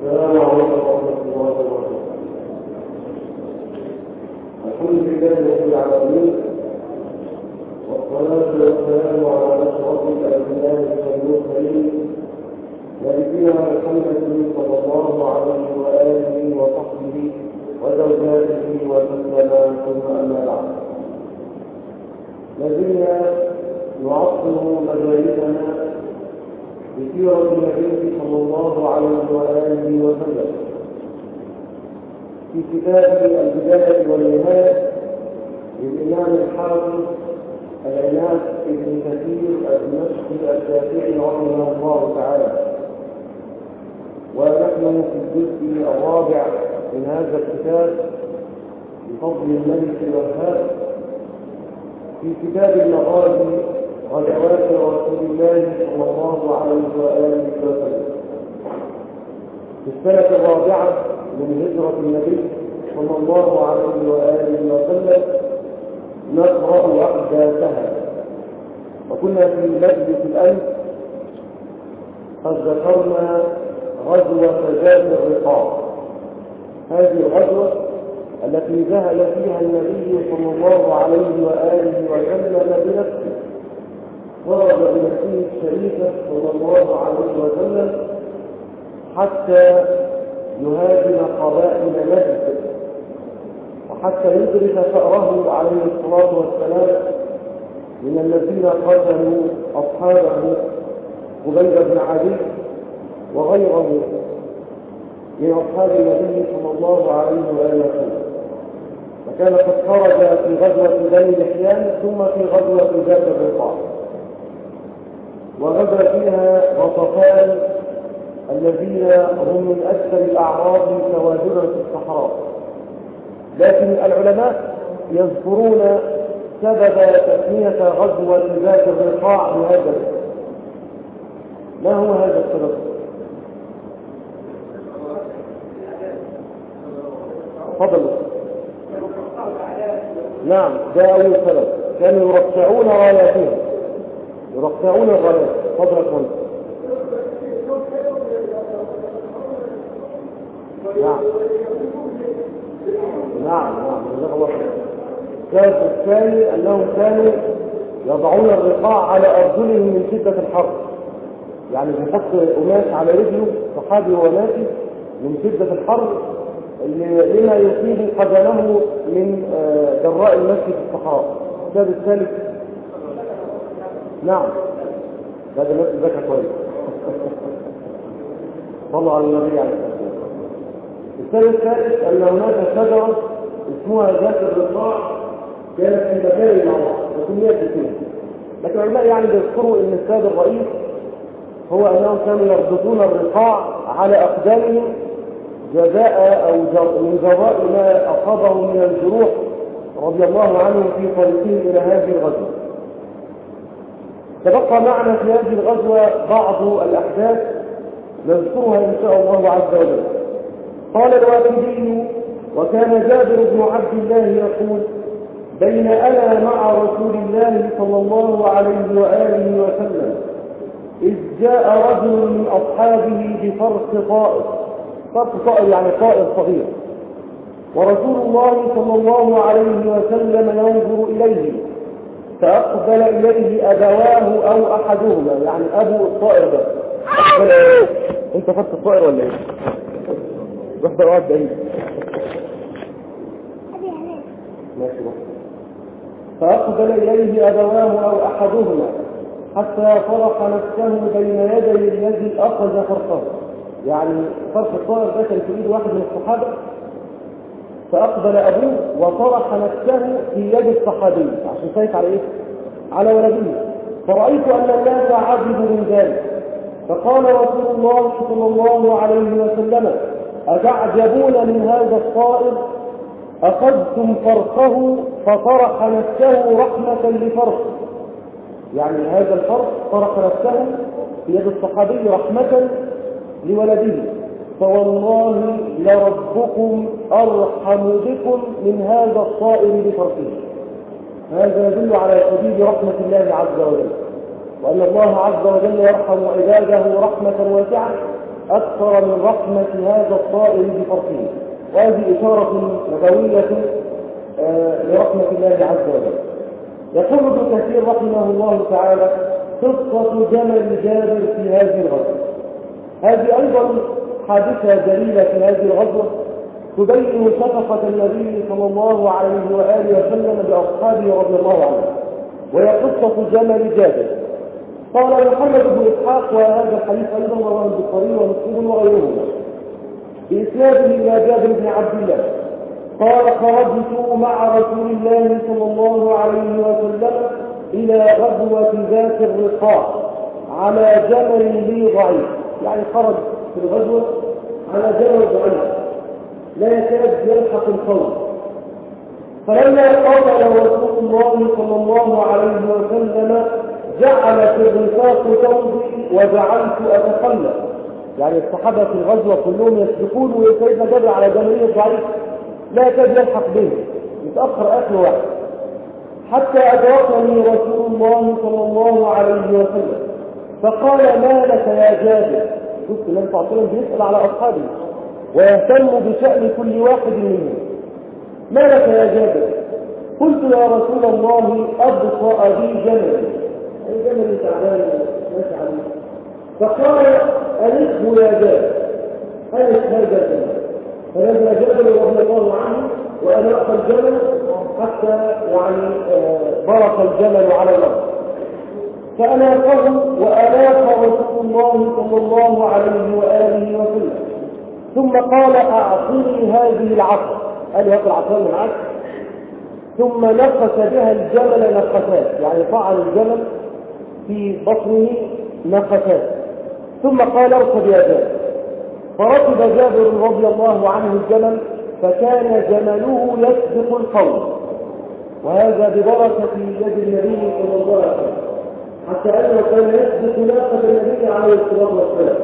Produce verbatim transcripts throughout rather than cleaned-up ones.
السلام عليكم ورحمة الله وبركاته. الحمد لله رب العالمين، والصلاة والسلام على أشرف الأنبياء والمرسلين نبينا محمد صلى الله عليه وآله وصحبه وزوجاته وسلم، ثم أما بعد. لازلنا نعصر مجالسنا بسيرة النبي صلى الله عليه وآله وسلم في كتاب البداية والنهاية للإمام الحافظ العناد بن كثير الدمشقي الشافعي رحمه الله تعالى، ونحن في الجزء الرابع من هذا الكتاب بفضل الملك الوهاب في كتاب المغازي غزوات رسول الله صلى الله عليه وآله وسلم. في السنة الرابعة من هجرة النبي صلى الله عليه وآله وسلم نقرأ أحداثها، وكنا في مجلس الأمس قد ذكرنا غزوة ذات الرقاع. هذه الغزوة التي ذهب فيها النبي صلى الله عليه وآله وسلم بنفسه، ضرب بنفسه الشريفة صلى الله عليه وسلم حتى يهاجم قبائل نجد، وحتى يدرك ثأره عليه الصلاة والسلام من الذين قتلوا أصحابه قبيل بن عدي وغيره من أصحاب النبي صلى الله عليه وآله وسلم. وكان قد خرج في غزوة بني لحيان ثم في غزوة ذات الرقاع، وغزا فيها غطفان الذين هم من أكثر الأعراب تواجدا في الصحراء. لكن العلماء يذكرون سبب تسمية غزوة ذات الرقاع بهذا الاسم. ما هو هذا السبب؟ تفضلوا. نعم، ده أول سبب، كانوا يرفعون راياتهم، يرفعون الرايات. تفضل يا فندم. نعم نعم نعم جزاك الله خير. السبب الثاني أنهم كانوا يضعون الرقاع على أرجلهم من شدة الحر، يعني بيحط قماش على رجله صحابي وهو ماشي من شدة الحر لما يصيب قدمه من جراء المشي في الصحراء. السبب الثالث نعم، هذا الناس ذكر كويس. صلوا على النبي عليه الصلاة والسلام. السبب الثالث أن هناك شجرة اسمها ذات الرقاع كانت في مكان المعروف وسميت باسمها، لكن العلماء يعني بيذكروا أن السبب الرئيس هو أنهم كانوا يربطون الرقاع على أقدامهم جزاء أو من جراء ما أصابهم من الجروح رضي الله عنهم في طريقهم إلى هذه الغزوة. تبقى معنا في هذه الغزوة بعض الأحداث نذكرها إن شاء الله عز وجل. قال الواقدي: وكان جابر بن عبد الله يقول: بين أنا مع رسول الله صلى الله عليه وآله وسلم إذ جاء رجل من أصحابه بفرس طائر، فرس طائر يعني طائر صغير، ورسول الله صلى الله عليه وسلم ينظر إليه، فأقبل إليه أبواه أو أحدهما، يعني أبو الطائر ده. أنت فرس الطائر ولا إيه؟ روح برقات بعيد. ماشي روح. فأقبل إليه أبواه أو أحدهما حتى فرح نفسه بين يدي الذي أخذ فرسه، يعني فرس الطائر ده كان في إيد واحد من الصحابة، فأقبل أبوه وطرح نفسه في يد الصحابي عشان خايف على إيه؟ على ولده. فرأيت أن الناس عجبوا من ذلك، فقال رسول الله صلى الله عليه وسلم: أتعجبون من هذا الطائر؟ أخذتم فرسه فطرح نفسه رحمة لفرسه، يعني هذا الفرس طرح نفسه في يد الصحابي رحمة لولده، فوالله لربكم أرحم بكم من هذا الطائر بفرسه. هذا يدل على شديد رحمة الله عز وجل، وأن الله عز وجل يرحم عباده رحمة واسعة، أكثر من رحمة هذا الطائر بفرقه. وهذه إشارة نبوية لرحمة الله عز وجل. يقول ابن كثير رحمه الله تعالى: قصة جمل جابر في هذه الغزوة. هذه أيضا حادثة جليلة في هذه الغزوة تبين شفقة النبي صلى الله عليه وآله وسلم بأصحابه رضي الله عنهم، وهي قصة جمل جابر. قال محمد بن إسحاق: وهذا الحديث أيضا رواه البخاري ومسلم وغيرهما بإسناده إلى جابر بن عبد الله قال: خرجت مع رسول الله صلى الله عليه وسلم إلى غزوة ذات الرقاع على جمل لي ضعيف. يعني خرج في الغزوة على جمل ضعيف لا يكاد يلحق القوم. فلما قاتل رسول الله صلى الله عليه وسلم جعل في الرفاق ثوبي وجعلت أتقلب. يعني الصحابة في الغزوة كلهم يسبقون وسيدنا جابر على جمله ضعيف لا يكاد يلحق به، يتأخر آخر واحد، حتى أدركني رسول الله صلى الله عليه وسلم فقال: ما لك يا جابر؟ شفت النبي صلى الله عليه وسلم بيسأل على أصحابه ويهتم بشأن كل واحد منهم. ما لك يا جابر؟ قلت: يا رسول الله أبطأ بي جمل، أي جمل تعبان ماشي عليه. فقال: ألفه يا جابر، ألف هذا الجمل. فنزل جابر رضي الله عنه وأناق الجمل حتى يعني برق الجمل على الأرض، فأناقه وأناق رسول الله صلى الله عليه وآله وسلم، ثم قال: أعطني هذه العصا. قال: هات العصا من عصا. ثم نقص بها الجمل نقصات، يعني طعن الجمل في بطنه نقصات، ثم قال: اركب يا جابر. فركب جابر رضي الله عنه الجمل، فكان جمله يسبق القوم، وهذا ببركة يد النبي صلى الله عليه وسلم، حتى أنه كان يسبق ناقة النبي عليه الصلاة والسلام.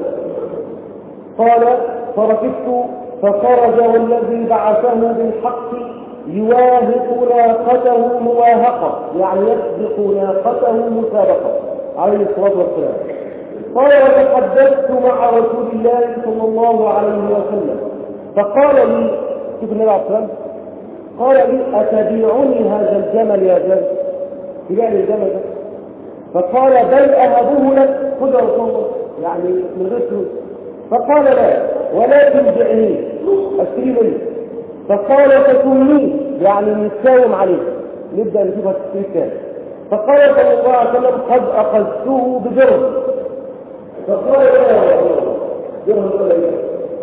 قال: فركبت فخرج والذي بعثه بالحق يواهق ناقته مواهقة، يعني يسبق ناقته مسابقة عليه الصلاة والسلام. قال: وتحدثت مع رسول الله صلى الله عليه وسلم فقال لي، شوف النبي عليه الصلاة والسلام، قال لي: أتبيعني هذا الجمل يا جابر؟ تبيعني الجمل ده؟ فقال: بل أهبه لك، خذ يا رسول الله، يعني من غير فلوس. فقال: لا، ولكن بعني، اشتري مني. فقال: فتمني، يعني نساوم عليه، نبدأ نشوفها تشتري كام. فقال صلى الله عليه وسلم: قد أخذته بدرهم. فقال: لا يا رسول الله، درهم ولا ايه؟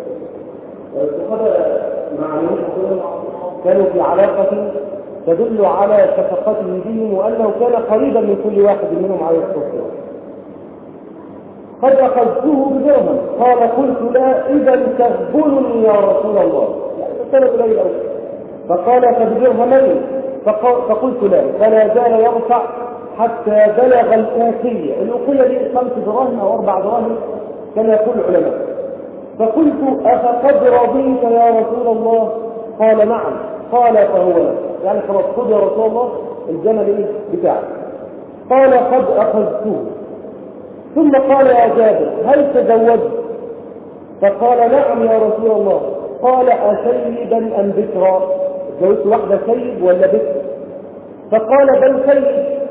والصحابة مع النبي كانوا في علاقة تدل على شفقته بهم وأنه كان قريبا من كل واحد منهم عليه الصلاة والسلام. قد أخذته بدرهم. قال: قلت: لا، إذا تغبنني يا رسول الله، يعني كان قليل أوي. فقال: فبدرهمين. فقلت: لا. فلا زال يرفع حتى بلغ الأوقية. الأوقية دي خمس دراهم أو أربع دراهم كان يقول العلماء. فقلت: أفقد رضيت يا رسول الله؟ قال: نعم. قال: فهو لك، يعني خلاص خذ يا رسول الله الجمل ايه بتاعك. قال: قد أخذته. ثم قال: يا جابر، هل تزوجت؟ فقال: نعم يا رسول الله. قال: أسيدا أم بكرا؟ تزوجت واحدة سيد ولا بكر؟ فقال: بل سيد.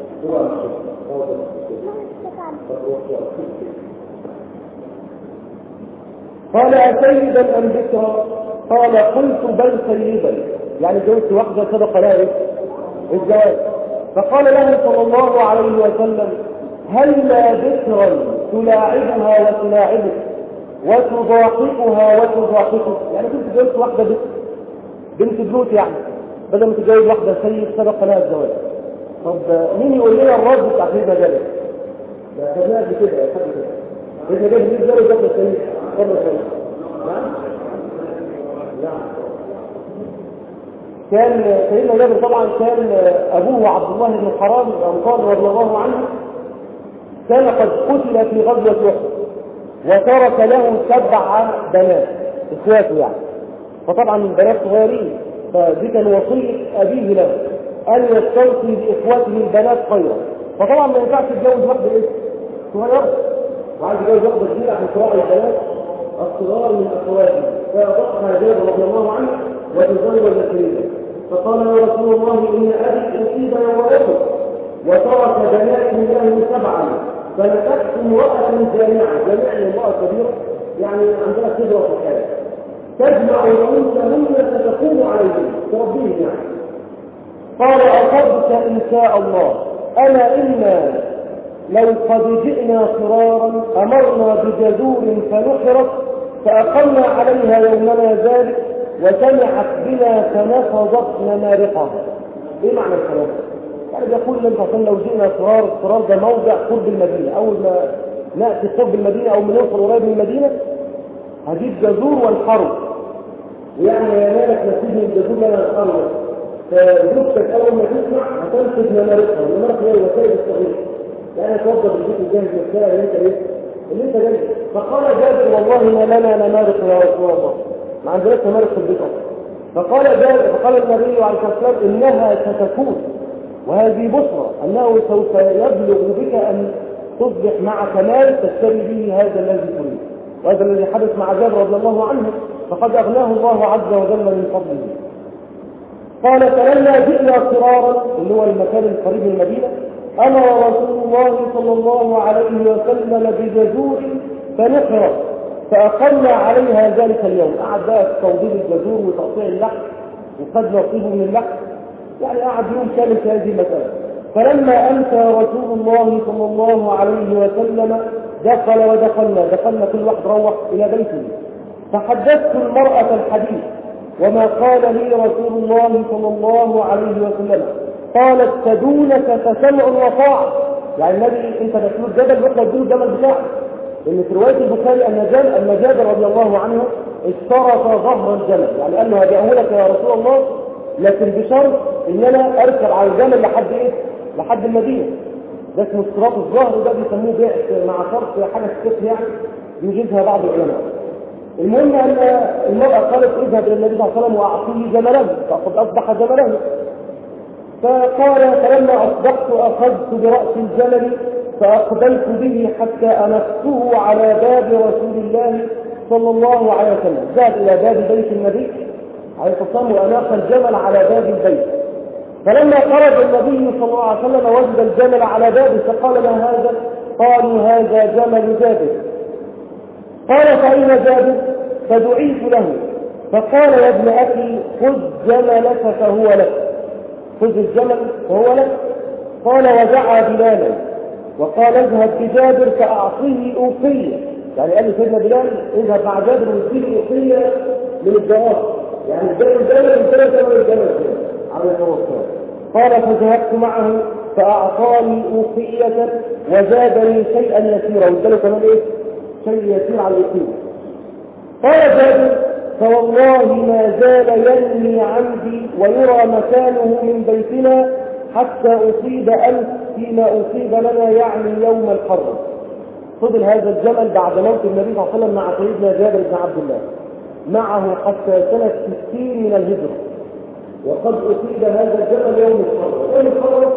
قال: أسيدا أم بكرا؟ قال: قلت: بل سيدا، يعني جوزت واحدة صدق لها الجواز. فقال له صلى الله عليه وسلم: هل لا بكرا تلاعبها وتلاعبك وتضاحكها وتضاحكك؟ يعني كنت جوزت واحدة بكر بنت بلوت، يعني بدل ما تتجوز واحدة سيد سبق لها الزواج. طب مين يقول لنا الرد بتاع هذا ذلك؟ لا خلينا بكده يا حبيبي كده. إذا جاب لي الزواج واحدة سيد قبل سيد. نعم؟ نعم. كان سيدنا جابر طبعا كان أبوه عبد الله بن حرام الأنصاري رضي الله عنه كان قد قتل في غزوة أحد، وترك له سبع بنات إخواته يعني، فطبعا البنات صغيرين، فدي كان وصية أبيه له أن يستوصي بإخواته البنات خيرا. فطبعا ما ينفعش يتجوز واحدة إيه؟ صغيرة، وعايز يتجوز واحدة كبيرة عشان تراعي البنات، الصغار من أخواته فأضحى جابر رضي الله عنه وتزوج فريدة. فقال يا رسول الله إن أبي أصيب يوم أحد وترك بنات له سبعا فلتكت امرأة جامعة، جامعة امرأة كبيرة يعني عندها خبرة في الحياة تجمع رؤوسهن فتقوم عليهم تربيهم يعني. قال أخذت إن شاء الله أنا إنا لو قد جئنا صرارا أمرنا بجذور فنحرت فأقمنا عليها يومنا ذلك وسمعت بنا فنفضت نمارقها. إيه معنى الكلام؟ يعني بيقول لنا مثلا لو جئنا صرار، الصرار ده موضع قرب المدينة، أول ما نأتي قرب المدينة أو من نوصل قريب من المدينة هجيب جذور والحرب، يعني يا مالك نسيب من الجذور لنا الحرب، فزوجتك أول ما تسمع هتنفذ نمارقها. النمارق هي الوسائل الصغيرة يعني توضب البيت الجاهز للساعة اللي انت ايه اللي انت جاي. فقال جابر والله ما لنا نمارق يا رسول الله، ما عندناش نمارق في البيت اصلا. فقال جابر فقال النبي عليه الصلاه والسلام انها ستكون وهذه بشرى انه سوف يبلغ بك ان تصبح مع كمال تشتري به هذا الذي تريد. وهذا الذي حدث مع جابر رضي الله عنه فقد اغناه الله عز وجل من فضله. قال فلما جئنا صرارا اللي هو المكان القريب من المدينه أمر رسول الله صلى الله عليه وسلم بجذور فنحرت فأقمنا عليها ذلك اليوم. قعد بقى في توضيب الجذور وتقطيع اللحم وقد نصيبه من اللحم، يعني قعد يوم كامل في هذه المسألة. فلما أمسى رسول الله صلى الله عليه وسلم دخل ودخلنا دخلنا كل واحد روح إلى بيته. فحدثت المرأة الحديث وما قال لي رسول الله صلى الله عليه وسلم. قالت تدونك فسمع وطاعة، يعني النبي انت بتقول جبل واحنا اديله الجمل بتاعه. ان في روايه البخاري ان جابر ان جابر رضي الله عنه اشترط ظهر الجمل، يعني قال له هبيعه لك يا رسول الله لكن بشرط ان انا اركب على الجمل لحد ايه؟ لحد المدينه. ده اسمه اشتراط الظهر، وده بيسموه بيع مع شرط حاجه الفقه يعني يوجدها بعض العلماء. المهم ان المراه قالت اذهب الى النبي صلى الله عليه وسلم واعطيه جمله فقد اصبح جمله. فقال فلما أصبحت أخذت برأس الجمل فأقبلت به حتى أنفته على باب رسول الله صلى الله عليه وسلم. ذهب إلى باب بيت النبي عليه الصلاة والسلام وأناخ الجمل على باب البيت. فلما خرج النبي صلى الله عليه وسلم وجد الجمل على بابه فقال ما هذا؟ قالوا هذا جمل جابر. قال فأين جابر؟ فدعيت له فقال يا ابن أخي خذ جملك فهو لك، خذ الجمل فهو لك. قال ودعا بلالا وقال اذهب بجابر فأعطيه أوقية، يعني قال لي سيدنا بلال اذهب مع جابر واديه أوقية من الجواب، يعني الجمل الجمل من ثلاثة من الجمل على الرسول. قال فذهبت معه فأعطاني أوقية وزادني شيئا يسيرا، واداله كمان ايه؟ شيء يسير على الأوقية. قال جابر فوالله ما زال ينمي عندي ويرى مكانه من بيتنا حتى أصيب ألف فيما أصيب لنا يعني يوم الحرب. فضل هذا الجمل بعد موت النبي صلى الله عليه وسلم مع سيدنا جابر بن عبد الله معه حتى سنة ستين من الهجرة، وقد أصيب هذا الجمل يوم الحرب. يوم الحرب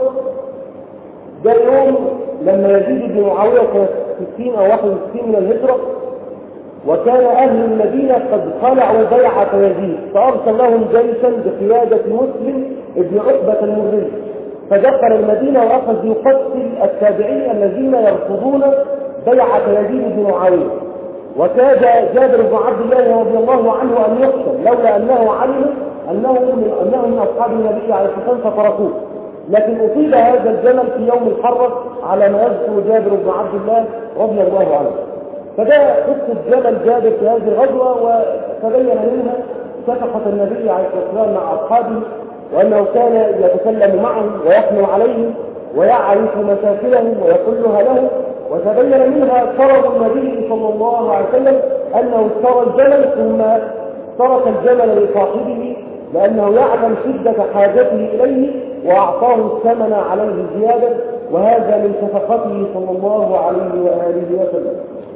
ده يوم لما يزيد بن معاوية سنة ستين أو واحد وستين من الهجرة، وكان أهل المدينة قد خلعوا بيعة يزيد فأرسل لهم جيشا بقيادة مسلم ابن عقبة المغري، فدخل المدينة وأخذ يقتل التابعين الذين يرفضون بيعة يزيد بن معاوية. وكاد جابر بن عبد الله رضي الله عنه أن يقتل لولا أنه علم أنه من, أنه من أصحاب النبي عليه الصلاة والسلام فتركوه، لكن أصيب هذا الجمل في يوم الحرة على ما يذكر جابر بن عبد الله رضي الله عنه. فده قصة جبل جابر في هذه الغزوة، وتبين منها شفقة النبي عليه الصلاة والسلام مع أصحابه، وأنه كان يتكلم معهم ويحنو عليهم ويعرف مشاكلهم ويقولها له. وتبين منها كرم النبي صلى الله عليه وسلم أنه اشترى الجمل ثم ترك الجمل لصاحبه لأنه يعلم شدة حاجته إليه وأعطاه الثمن عليه زيادة، وهذا من شفقته صلى الله عليه وآله وسلم.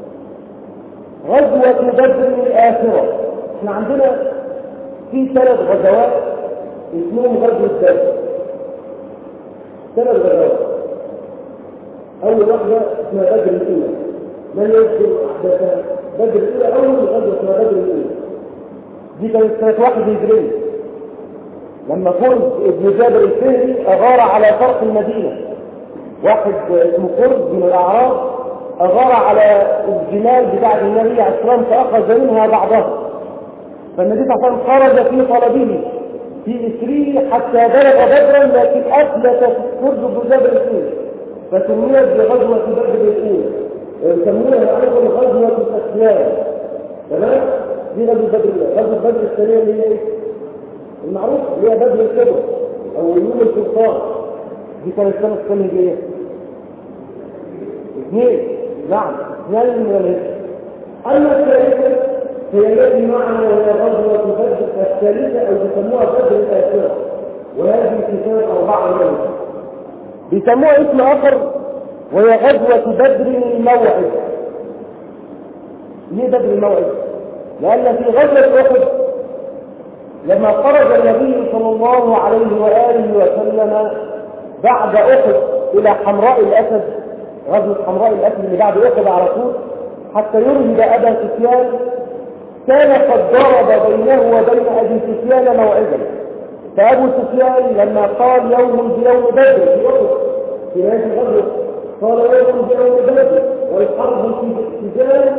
غزوة بدر الآخرة، احنا عندنا في ثلاث غزوات اسمهم غزوة بدر، ثلاث غزوات. أول واحدة اسمها بدر الأولى، من يذكر أحداثها؟ بدر الأولى أول غزوة اسمها بدر الأولى. دي كانت سنة واحد هجرية، لما كرز ابن جابر الفهري أغار على شرق المدينة. واحد اسمه كرز من الأعراب أغار على الجمال بتاع النبي عليه السلام فأخذ منها بعضها، فالنبي صلى الله عليه وسلم خرج في طلبه في إسريه حتى بلغ بدرا، لكن أفلت كرز ابن جابر الفهري فسميت بغزوة بدر الأولى، يسمونها أيضا غزوة الأسيان. تمام؟ دي غزوة بدر الأولى. غزوة بدر الثانية اللي هي المعروف اللي هي بدر الكبر أو يوم الفرقان، دي كانت سنة كام هجرية؟ اثنين. نعم، اثنين من الهجرة. أما الثالثة هي التي معنا وهي غزوة بدر الثالثة أو يسموها بدر الآخرة، وهذه في سنة أربعة من بيسموها اسم آخر وهي غزوة بدر الموعد. ليه بدر الموعد؟ لأن في غزوة أحد لما خرج النبي صلى الله عليه وآله وسلم بعد أحد إلى حمراء الأسد، غزوة حمراء الأسد اللي بعد أحد على طول، حتى يرهب أبا سفيان، كان قد ضرب بينه وبين أبي سفيان موعدا. فأبو سفيان لما قال يوم بيوم بدر في أحد في هذه الغزوة قال يوم بيوم بدر والحرب في اتجاه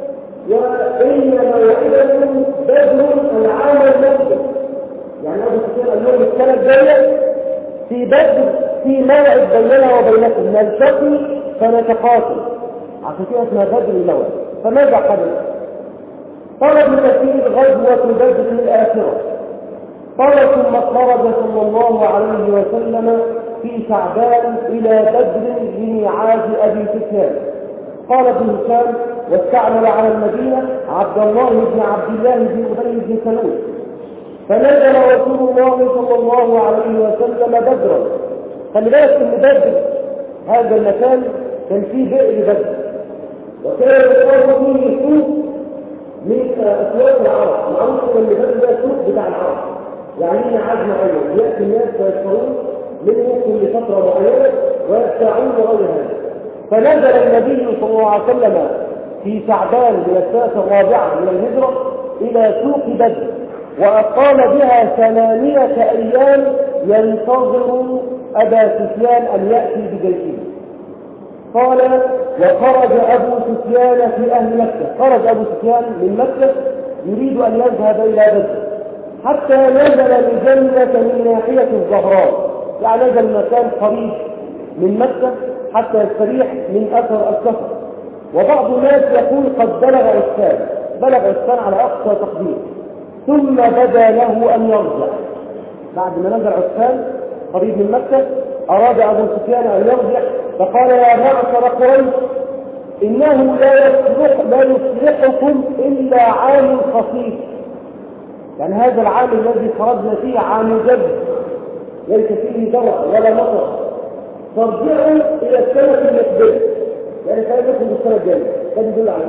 وإن موعدكم بدر العام المقبل. يعني أبو سفيان قال لهم السنة الجاية في بدر في موعد بيننا وبينكم نلتقي فنتقاتل، عشان كده اسمها بدر الموعد. فماذا حدث؟ طلب من كثير غزوة بدر الآخرة. قال ثم خرج صلى الله عليه وسلم في شعبان إلى بدر لميعاد أبي سفيان. قال ابن هشام واستعمل على المدينة عبد الله بن عبد الله بن أبي بن سلول، فنزل رسول الله صلى الله عليه وسلم بدرا. خلي بالك ان بدر هذا المكان كان فيه بئر بدر، وكان يقال فيه سوق من اسواق العرب. معروف ان بدر ده سوق بتاع العرب، يعني لنا عزم معين ياتي الناس ويشترون منه كل فتره معينه ويبتاعون غير هذا. فنزل النبي صلى الله عليه وسلم في شعبان من السنه الرابعه من الهجره الى سوق بدر، وأقام بها ثمانية أيام ينتظر أبا سفيان أن يأتي بجيشه. قال وخرج أبو سفيان في أهل مكة، خرج أبو سفيان من مكة يريد أن يذهب إلى بدر حتى نزل بجنة من ناحية الزهراء، يعني نزل مكان قريب من مكة حتى يستريح من أثر السفر. وبعض الناس يقول قد بلغ عسفان، بلغ عسفان على أقصى تقدير، ثم بدا له أن يرجع. بعد ما نزل عسفان قريب من مكة أراد أبو سفيان أن يرجع، فقال يا معشر قريش إنه لا يصلح لا يصلحكم إلا عام خفيف، يعني هذا العام الذي خرجنا فيه عام جد ليس فيه زرع ولا مطر، فارجعوا إلى السنة المقبلة، يعني سيدكم بالسنة الجاية. ده يدل على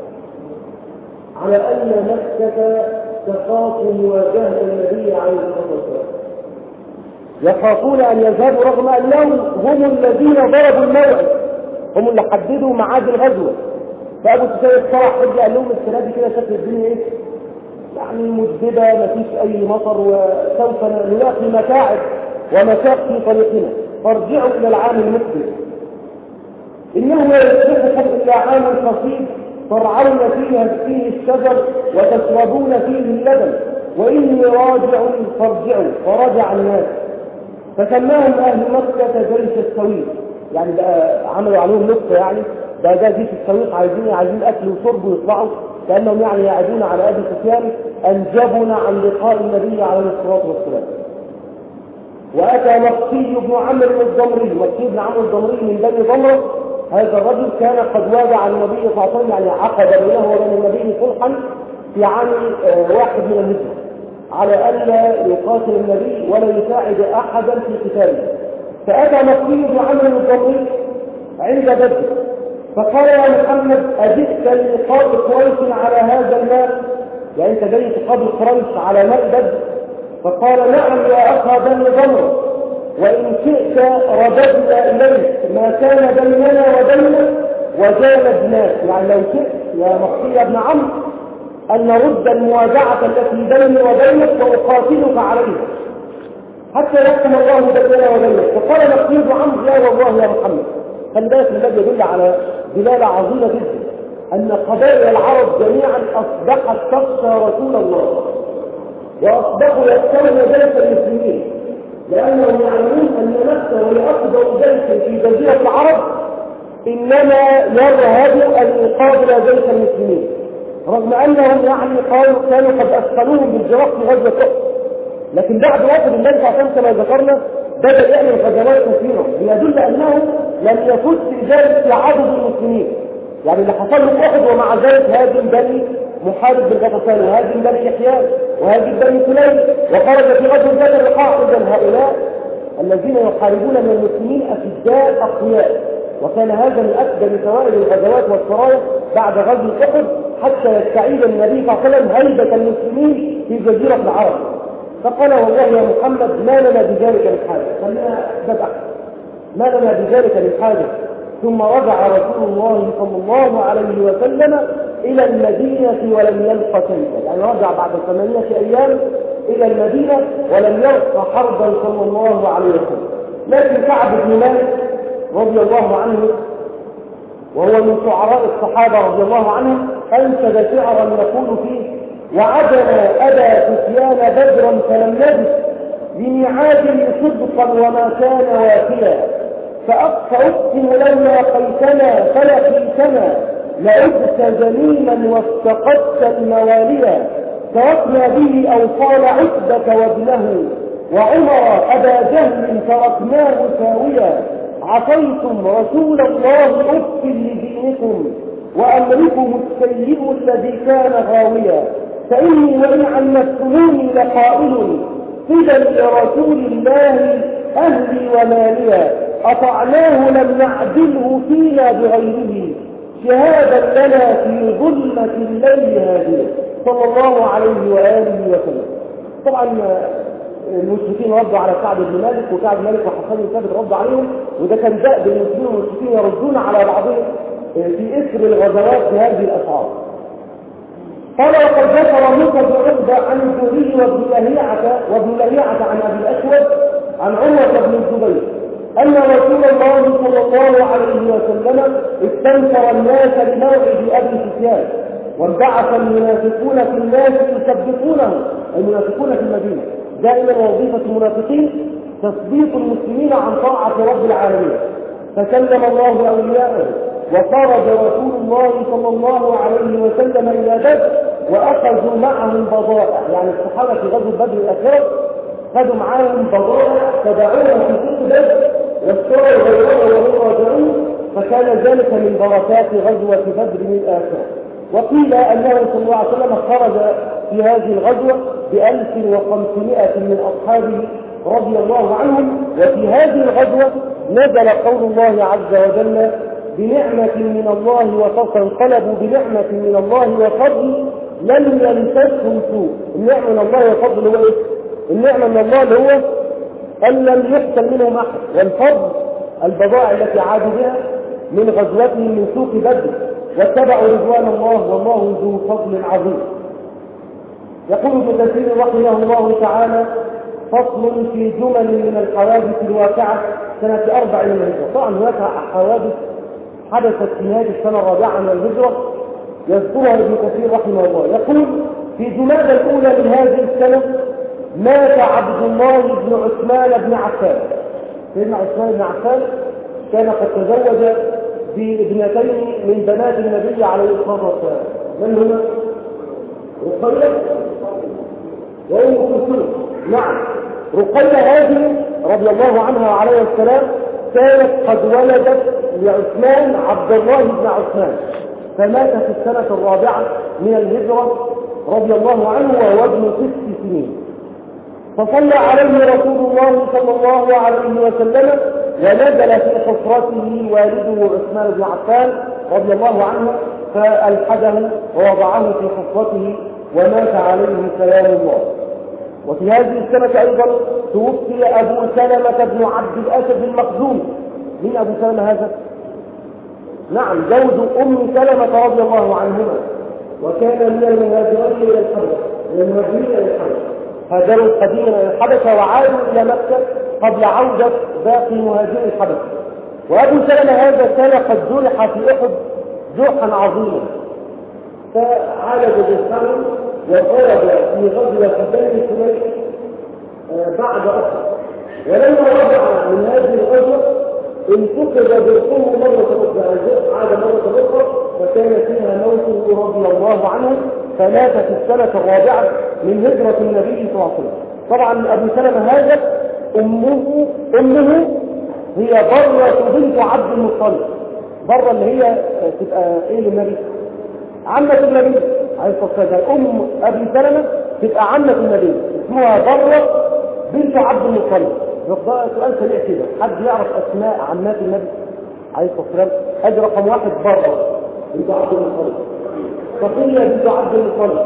على أن مكة تخاف مواجهة النبي عليه الصلاة والسلام، يخافون أن يذهبوا رغم أنهم هم الذين ضربوا الموعد، هم اللي حددوا ميعاد الغزوة. فأبو سفيان الصراحة حجة قال لهم السنة دي كده شكل الدنيا إيه؟ يعني مجدبة، ما فيش أي مطر، وسوف نلاقي متاعب ومشاق في طريقنا، فارجعوا إلى العام المقبل. إنه لا يصلحكم إلا عام خفيف ترعون فيه فيه الشجر وتشربون فيه اللبن، وإني راجع فارجعوا. فرجع الناس فسماهم أهل مكة جيش السويق، يعني بقى عملوا عليهم نقطة، يعني بقى ده جيش السويق عايزين عايزين أكل وشرب ويطلعوا، كأنهم يعني يعدون على أبي سفيان أنجبنا عن لقاء النبي عليه الصلاة والسلام. وأتى مقصي بن عمرو الضمري، مقصي بن عمرو الضمري من بني ضمرة. هذا الرجل كان قد وادع النبي صلى الله عليه وسلم، يعني عقد بينه وبين النبي صلحا في عام واحد من الهجرة على ألا يقاتل النبي ولا يساعد أحدا في قتاله. فأتى مقصي بن عمرو الضمري عند بدر فقال يا محمد أجئت للقاء قريش على هذا الماء؟ يعني أنت جاي تقابل قريش على ماء بدر؟ فقال نعم يا أخا بني ضمرة، وإن شئت رددنا إليك ما كان بيننا وبينك وجالدناك، يعني لو شئت يا مخفي يا ابن عمرو أن نرد المواجعة التي بيني وبينك وأقاتلك عليها حتى يحكم الله بيننا وبينك. فقال مخفي بن عمرو لا والله يا محمد. خلي بالك الذي يدل على دلالة عظيمة جدا أن قبائل العرب جميعا أصبحت تخشى رسول الله وأصبحوا يخشون جيش المسلمين، لأنهم يعلمون أن نفسه لأكبر جيش في جزيرة العرب إنما يرهب أن يقابل جيش المسلمين، رغم أنهم يعني قالوا كانوا قد أثقلوهم بالجراح في غزوة أحد. لكن بعد وقت النبي صلى الله عليه وسلم كما ذكرنا بدأ يعمل غزوات كثيرة ليدل أنه لم يفوت بذلك في عدد المسلمين. يعني اللي حصل له أحد ومع ذلك هاجم بني محارب بن غطفان وهاجم بني يحيى وهاجم بني سليم وخرج في غزوة ذات الرقاع. إذن هؤلاء الذين يحاربون من المسلمين أشداء أقوياء، وكان هذا من أكبر فوائد الغزوات والسرايا بعد غزوة أحد حتى يستعيد النبي صلى الله عليه وسلم هيبة المسلمين في جزيرة العرب. فقال والله يا محمد ما لنا بذلك من حاجة، خلينا بدأ ما لنا بذلك من حاجة. ثم رجع رسول الله صلى الله عليه وسلم إلى المدينة ولم يلق سيفا، يعني رجع بعد ثمانية أيام إلى المدينة ولم يلق حربا صلى الله عليه وسلم. لكن كعب بن مالك رضي الله عنه وهو من شعراء الصحابة رضي الله عنهم أنشد شعرا يقول فيه: وعدنا أبا سفيان بدرا فلم يجد لميعاد صدقا وما كان وافيا، فأقسم لولا قيتنا فلقيتنا لعدت جميلا وافتقدت المواليا، تركنا به أوصال عتبك وابنه وعمر أبا جهل تركناه ساويا، عصيتم رسول الله أف لدينكم وأمركم السيء الذي كان غاويا، فإني وإن عنفتموني لقائل فدا لرسول الله أهلي وماليا، أطعناه لم نعدله فينا بغيره شهادا لنا في ظلمة الليل هذه، صلى الله عليه وآله وسلم. طبعا المشركين ردوا على كعب بن مالك، وكعب بن مالك وحسن بن ثابت ردوا عليهم، وده كان دأب المسلمين والمشركين يردون على بعضهم في إثر الغزوات في هذه الأشعار. قال وقد ذكر موسى بن عقبة عن الزهري وابن لهيعة وابن لهيعة عن أبي الأسود عن عمر بن الزبير أن رسول الله صلى الله عليه وسلم استنكر الناس لموعد أبي سفيان، وانبعث المنافقون في الناس يسبقونه، المنافقون في المدينة. دائما وظيفة المنافقين تثبيت المسلمين عن طاعة رب العالمين. فسلم الله أولياءه، وخرج رسول الله صلى الله عليه وسلم إلى بدر وأخذوا معهم بضائع، يعني الصحابة في غزوة بدر الأخير خذوا معهم بضائع تدعوها في سوق بدر واشتروا غيرها وهم راجعون، فكان ذلك من بركات غزوة بدر الآخرة. وقيل أنه صلى الله عليه وسلم خرج في هذه الغزوة بألف وخمسمائة من أصحابه رضي الله عنهم. وفي هذه الغزوة نزل قول الله عز وجل: بنعمة من الله وفضل، انقلبوا بنعمة من الله وفضل لم يمسسهم سوء. النعمة من الله وفضل هو ايه؟ النعمة من الله اللي هو أن لم يقتل منهم أحد، والفضل البضائع التي عادوا بها من غزوتهم من سوق بدر واتبعوا رضوان الله والله ذو فضل عظيم. يقول ابن كثير رحمه الله تعالى: فصل في جمل من الحوادث الواقعة سنة أربع من الهجرة. طبعا هناك حوادث حدثت في نهاية السنة الرابعة من الهجرة يذكرها ابن كثير رحمه الله. يقول: في جمادى الأولى من هذه السنة مات عبد الله بن عثمان بن عفان. سيدنا عثمان بن عفان كان قد تزوج بابنتين من بنات النبي عليه الصلاة والسلام. من هنا؟ رقية وأم كلثوم. نعم، رقية هذه رضي الله عنها عليه السلام كانت قد ولدت لعثمان عبد الله بن عثمان، فمات في السنة الرابعة من الهجرة رضي الله عنه وهو ابن ست سنين. فصلى عليه رسول الله صلى الله عليه وسلم ونزل في حفرته والده عثمان بن عفان رضي الله عنه فألحده ووضعه في حفرته ومات عليه سلام الله. وفي هذه السنة أيضا توفي أبو سلمة بن عبد الأسد المخزومي. من أبو سلمة هذا؟ نعم زوج أم سلمة رضي الله عنهما، وكان من المهاجرين إلى الحبشة، من المهاجرين إلى الحبشة، هاجروا القديم إلى الحبشة وعادوا إلى مكة قبل عودة باقي مهاجري الحبشة. وأبو سلمة هذا كان قد جرح في أحد جرحا عظيما، فعالج بالحمل وخرج في غزوة بني سليم بعد أحد، ولما رجع من هذه الغزوة انتقد جرحه مرة أخرى، عاد مرة أخرى فكان فيها موته رضي الله عنه، فمات في السنة الرابعة من هجرة النبي صلى الله عليه وسلم. طبعا أبو سلمة هذا أمه أمه هي برة بنت عبد المطلب. برة اللي هي تبقى إيه للنبي؟ عمة النبي عليه الصلاة والسلام. أم أبي سلمة تبقى عمة النبي، اسمها برة بنت عبد المطلب. ده سؤال سريع كده، حد يعرف أسماء عمات النبي عليه الصلاة والسلام؟ أجي رقم واحد برة بنت عبد المطلب، صفية بنت عبد المطلب،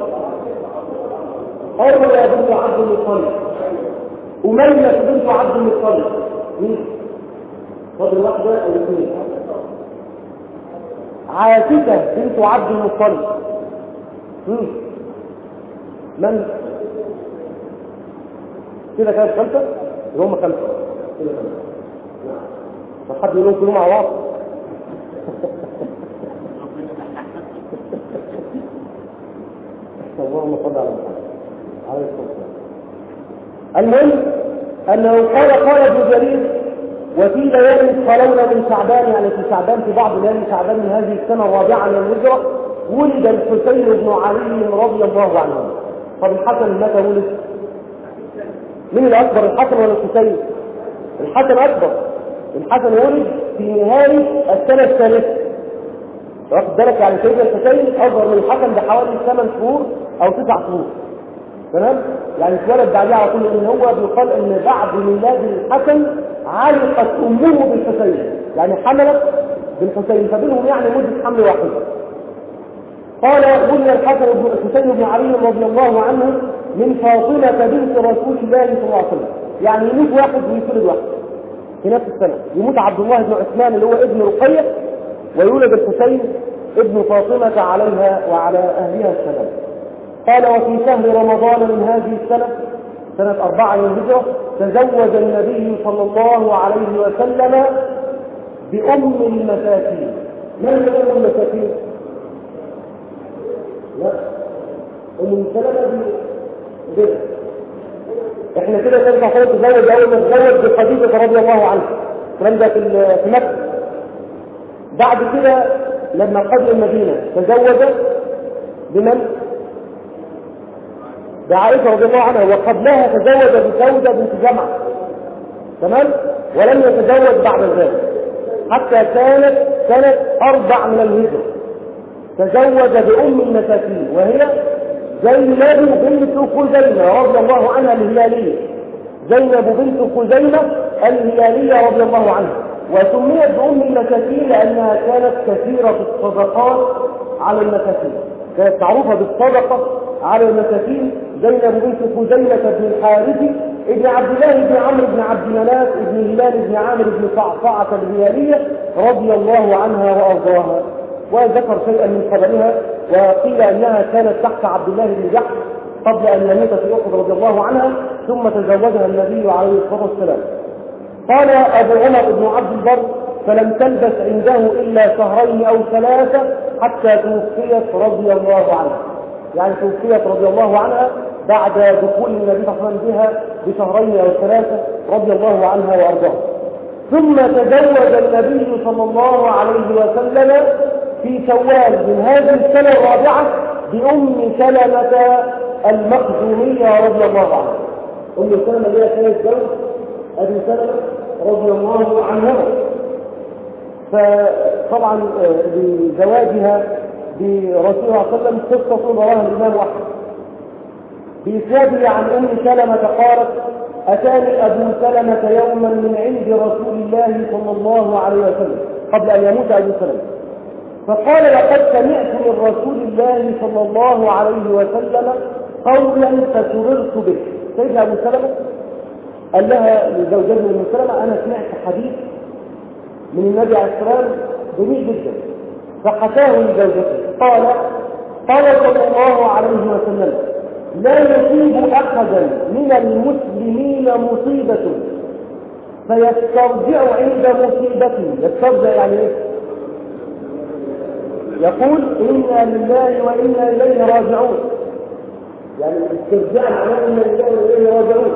أروى بنت عبد المطلب، أمية بنت عبد المطلب. مين؟ فاضل واحدة أو اثنين. عاتكة بنت عبد المطلب. مين؟ من؟ كده كانت خمسة؟ اللي هم خمسة. كده خمسة. طب حد يقولون كلهم مع بعض؟ اللهم صل على محمد عليه الصلاة والسلام. المهم أنه قال قال ابن جرير: وفي ليالي خلونا من شعبان، يعني في شعبان، في بعض ليالي شعبان من هذه السنة الرابعة من الهجرة، ولد الحسين بن علي رضي الله عنه. طب الحسن متى ولد؟ من الأكبر، الحسن ولا الحسين؟ الحسن أكبر. الحسن ولد في نهاية السنة الثالثة. واخد بالك؟ يعني سيدنا الحسين أصغر من الحسن بحوالي ثمان شهور أو تسع شهور. تمام؟ يعني اتولد بعدها على طول، ان هو بيقال ان بعد ميلاد الحسن علقت امه بالحسين، يعني حملت بالحسين، فبينهم يعني مده حمل واحده. قال: ولد الحسن بن الحسين بن علي رضي الله عنه من فاطمه بنت رسول الله صلى الله عليه وسلم، يعني يموت واحد ويولد واحد في نفس السنه. يموت عبد الله بن عثمان اللي هو ابن رقيه، ويولد الحسين ابن فاطمه عليها وعلى اهلها السلام. قال: وفي شهر رمضان من هذه السنة، سنة أربعة من الهجرة، تزوج النبي صلى الله عليه وسلم بأم المساكين. من هي أم المساكين؟ لا، أم سلمة دي بنت. احنا كده نرجع خالص تزوج أول ما تزوج بخديجة رضي الله عنها، الكلام ده في مكة. بعد كده لما قدم المدينة تزوج بمن؟ بعائشة رضي الله عنها، وقبلها تزوج بسودة بنت جمعة. تمام؟ ولم يتزوج بعد ذلك حتى كانت سنة أربع من الهجرة تزوج بأم المساكين، وهي زينب بنت خزيمة رضي الله عنها الهلالية. زينب بنت خزيمة الهلالية رضي الله عنها، وسميت بأم المساكين لأنها كانت كثيرة الصدقات على المساكين، كانت معروفة بالصدقة على المساكين. زينب بنت خزيمة بن الحارث ابن عبد الله بن عمرو بن عبد مناف ابن هلال بن عامر بن صعصعة الهلالية رضي الله عنها وأرضاها. وذكر شيئا من خبرها، وقيل أنها كانت تحت عبد الله بن جحش قبل أن يموت في أحد رضي الله عنها، ثم تزوجها النبي عليه الصلاة والسلام. قال أبو عمر بن عبد البر: فلم تلبث عنده إلا شهرين أو ثلاثة حتى توفيت رضي الله عنها، يعني توفيت رضي الله عنها بعد دخول النبي صلى الله عليه وسلم بها بشهرين أو ثلاثة رضي الله عنها وأرضاها. ثم تزوج النبي صلى الله عليه وسلم في شوال من هذه السنة الرابعة بأم سلمة المخزومية رضي الله عنها. أم سلمة اللي هي كانت زوج أبي سلمة رضي الله عنها. فطبعا بزواجها برسول الله صلى الله عليه وسلم قصة رواها الإمام أحمد بإسناده عن أم سلمة قالت: أتاني أبو سلمة يوما من عند رسول الله صلى الله عليه وسلم قبل أن يموت أبو سلمة، فقال: لقد سمعت من رسول الله صلى الله عليه وسلم قولا فسررت به. سيدنا أبو سلمة قال لها لزوجته أم سلمة: أنا سمعت حديث من النبي عليه الصلاة والسلام جميل جدا، فحكاه لزوجته قال قال صلى الله عليه وسلم لا يصيب أحدا من المسلمين مصيبة فيسترجع عند مصيبته. يسترجع يعني ايه؟ يقول إنا لله وإنا إليه راجعون، يعني استرجاع معناه إنا لله وإنا إليه راجعون.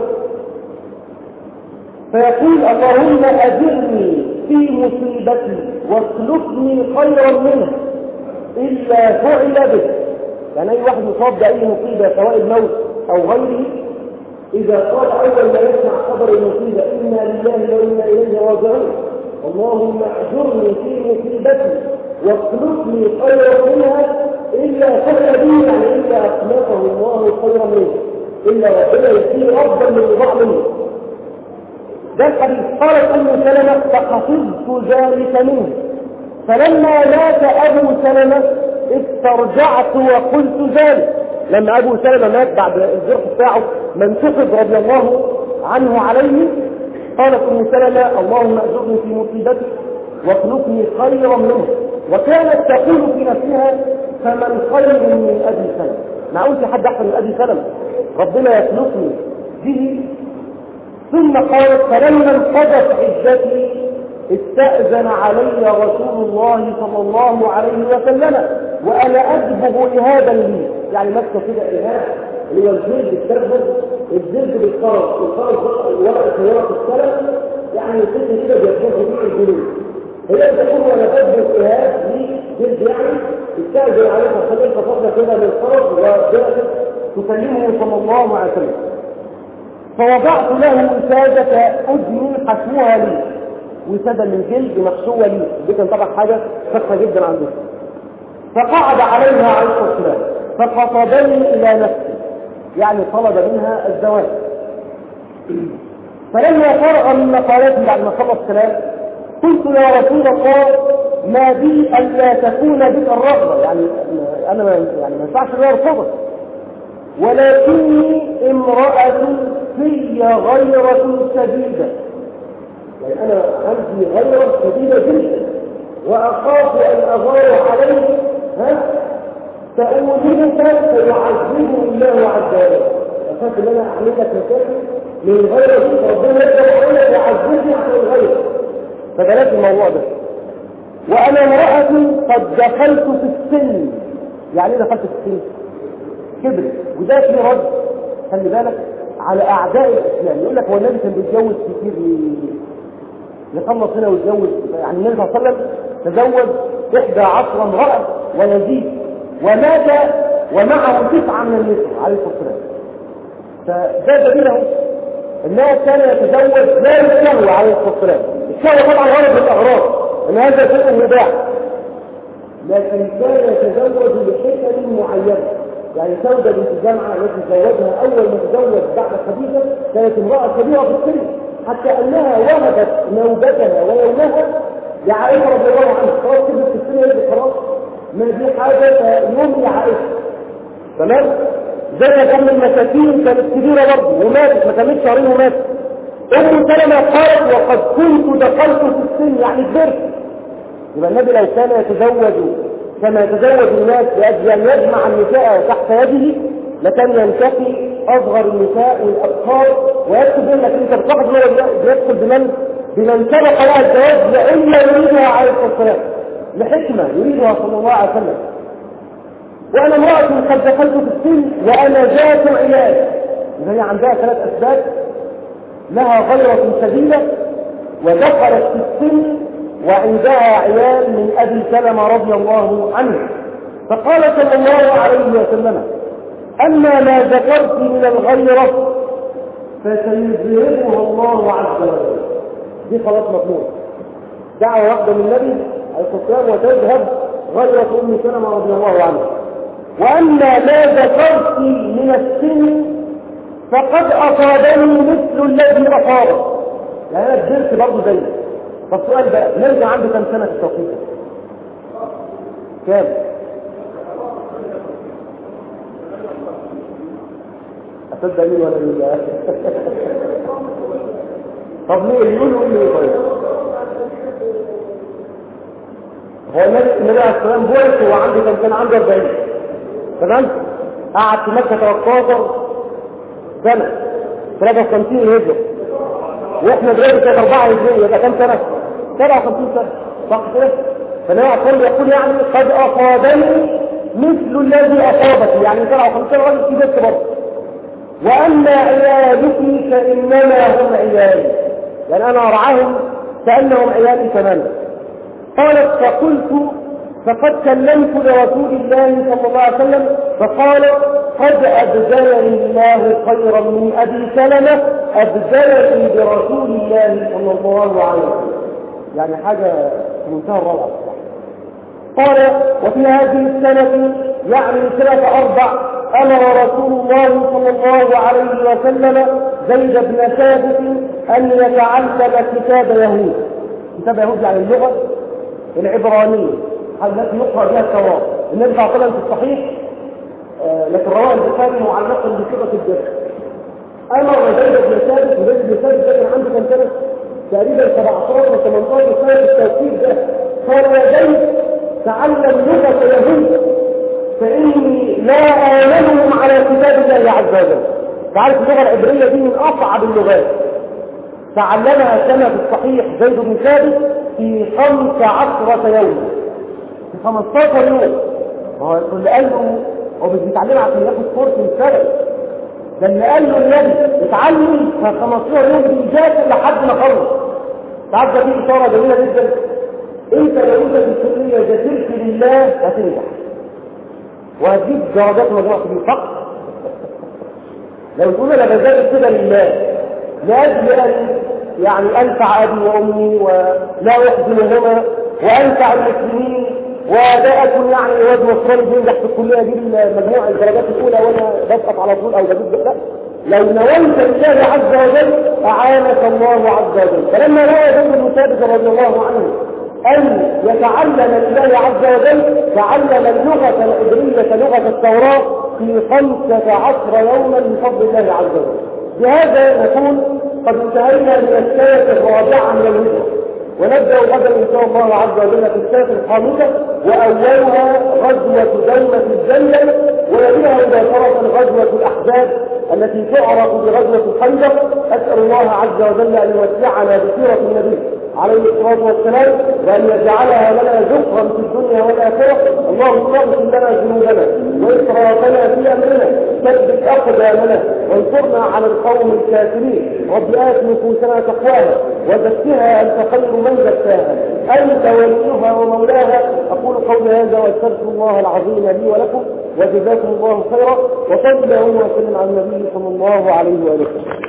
فيقول اللهم أجرني في مصيبتي واخلفني خيرا منها إلا فعل به. يعني أي واحد يصاب بأي مصيبة سواء الموت أو غيره، إذا قال أول ما يسمع خبر المصيبة إنا لله وإنا إليه راجعون اللهم أجرني في مصيبتي واخلفني خيرا منها إلا فعل به، يعني إلا أخلقه الله خيرا منه، إلا ربنا يصير ربا من يضع منه. ده الحديث. قالت أم سلمة فحفظت ذلك منه، فلما مات أبو سلمة استرجعت وقلت ذلك. لما أبو سلمة مات بعد الجرح بتاعه من سخط رضي الله عنه عليه، قالت أم سلمة اللهم أجرني في مصيبتي واخلفني خيرا منه، وكانت تقول في نفسها فمن خير من أبي سلمة. معقول في حد أحسن من أبي سلمة ربنا يخلفني به. ثم قالت فلما انقضت عدتي استأذن علي رسول الله صلى الله عليه وسلم وأنا أدبغ إهابا لي، يعني ماسكة كده إهاب اللي هو الجلد التربط، الجلد بالقرص، القرص ورقة سيارة السلم، يعني يصير كده بيربطه بيه الجلود. هي تقول وأنا أدبغ إهاب لي جلد، يعني استأذن عليه فخليل فضل كده من القرص وجلد تكلمه صلى الله عليه وسلم. فوضعت له وسادة أذن حشوها لي، وسادة من جلد محشوة لي، دي كان طبعا حاجة فخمة جدا عنده. فقعد عليها عليه الصلاة والسلام فخطبني إلى نفسي، يعني طلب منها الزواج. فلما فرغ من مقالاتي بعد ما خلص الكلام قلت يا رسول الله ما بي ألا تكون بك الرغبة، يعني أنا ما يعني ما ينفعش أن أرفضك، ولكني امرأة في غيرة شديدة، يعني أنا عندي غيرة شديدة جدا وأخاف أن أغار عليه ها فأوليك فيعذبه الله عز وجل. أخاف أن أنا أعمل لك مكان من غيرة ربنا يقدر عليك ويعذبني عن الغير، فبلاش الموضوع ده. وأنا امرأة قد دخلت في السن، يعني إيه دخلت في السن؟ كبر. وده في رد خلي بالك على أعداء الإسلام، يقول لك هو النبي كان بيتجوز كتير يخلص هنا ويتجوز، يعني النبي صلى الله عليه وسلم تزوج إحدى عشر امرأة ويزيد، ومات ومعه تسعة من النساء عليه الصلاة والسلام. فده دليله انه كان يتزوج لا يتشهوى عليه الصلاة والسلام. الشهوة طبعا غرض من الأغراض ان هذا شيء مباح، لكن كان يتزوج بحكم معينة. يعني سودة بنت جمعة التي تزوجها أول ما تزوج بعد خديجة كانت امرأة كبيرة في السن، حتى أنها وهبت نوبتها ويومها لعائشة رضي الله عنها. خلاص كبرت في السن يجب خلاص ما دي حاجة يوم لعائشة، تمام؟ زي ما كان المساكين كانت كبيرة برضه وماتت، ما كانتش شهرين وماتت. أم سلمة قالت وقد كنت دخلت في السن، يعني كبرت. يبقى النبي لو كان يتزوج كما يتزوج الناس لأجل أن يجمع النساء تحت يده لكان ينتقي أصغر النساء والأبكار ويكتب لك أنت بتاخد هو بيدخل بمن بمن سبق لها الزواج لإلا يريدها عليه الصلاة والسلام لحكمة يريدها صلى الله عليه وسلم. وأنا امرأة قد دخلت في السن وأنا ذات علاج، إذا هي عندها ثلاث أسباب: لها غيرة شديدة ودخلت في السن وعندها عيال من أبي سلمة رضي الله عنه. فقال صلى الله عليه وسلم: أما ما ذكرت من الغيرة فسيذهبها الله عز وجل. دي خلاص مضمون، دعوة واحدة من النبي عليه الصلاة والسلام وتذهب غيرة أم سلمة رضي الله عنها. وأما ما ذكرت من السن فقد أصابني مثل الذي أصابه، يعني أنا كبرت برضه زيه. فالسؤال بقى نرجع عنده كم سنة في التوقيت؟ كام؟ أصدق مين ولا مين؟ طب ليه يقول يقول لي طيب؟ هو النبي النبي عليه السلام بعث هو عنده كان كان عنده أربعين تمام؟ قعد في مكة ثلاثتاشر سنة ثلاثة وخمسين هجرة، واحنا دلوقتي كانت أربعة هجرية، يبقى كام سنة؟ سبعة وخمسين سنة صح كده؟ فالنبي عليه السلام يقول يعني قد أصابني مثل الذي أصابك، يعني سبعة وخمسين سنة راجل كبير برضه. وأما عيالتي فإنما هم عيالي، يعني أنا أرعاهم كأنهم عيالي تماما. قالت فقلت فقد كلمت لرسول الله صلى الله عليه وسلم فقال قد أبدلني الله خيرا من أبي سلمة أبدلني برسول الله صلى الله عليه وسلم. يعني حاجة في منتهى الروعة. قال وفي هذه السنة يعني سنة أربع أمر رسول الله صلى الله عليه وسلم زيد بن ثابت أن يتعلم كتاب يهود. كتاب يهود يعني اللغة العبرانية التي يقرأ بها التوراة. النبي صلى الله عليه وسلم في الصحيح آه لكن رواه البخاري معلقا بصيغة الجر. أمر زيد بن ثابت، وزيد بن ثابت ده كان عنده كم سنة؟ تقريبا سبعتاشر وثمانية عشر سنة في التوحيد ده. قال يا زيد تعلم لغة يهود فإني لا آمنهم على كتاب الله عز وجل. تعرف اللغة العبرية دي من أصعب اللغات. تعلمها كما في الصحيح زيد بن ثابت في خمس عشرة يوما، في خمستاشر يوم. هو اللي قال له هو مش بيتعلمها عشان ياخد كورس من سنة، ده اللي قال له النبي اتعلم في خمستاشر يوم بيذاكر لحد ما خلص. تعرف ده دي إشارة جميلة جدا. انت لو انت في الكلية ذاكرت لله هتنجح وهتجيب درجات مجموعة في الفقر. لو تقول انا بذاكر كده لله لاجل ان يعني انفع ابي وامي ولا احزنهما وانفع المسلمين وده اكون يعني واد مصري بينجح في الكليه دي المجموعه الدرجات الاولى وانا بسقط على طول او بجيب لا. لو نويت الله عز وجل اعانك الله عز وجل. فلما راى زيد بن ثابت رضي الله عنه أن يتعلم الله عز وجل تعلم اللغة العبرية لغة التوراة في خمسة عشر يوما بفضل الله عز وجل. بهذا نكون قد انتهينا من السنة الرابعة من الهجرة، ونبدأ غدا إن شاء الله عز وجل في السنة الخامسة وأولها غزوة دومة الجندل ويليها مباشرة غزوة الأحزاب التي تعرف بغزوة الخندق. أسأل الله عز وجل أن يوسعنا بسيرة النبي عليه الصلاة والسلام وأن يجعلها لنا ذكرا في الدنيا والآخرة. اللهم اغفر لنا ذنوبنا وإسرافنا في أمرنا، ثبت أقدامنا وانصرنا على القوم الكافرين. رب آت نفوسنا تقواها وزكها أنت خير من زكاها أنت وليها ومولاها. أقول قولي هذا واستغفر الله العظيم لي ولكم وجزاكم الله خيرا، وصلى اللهم وسلم على النبي صلى الله عليه وسلم.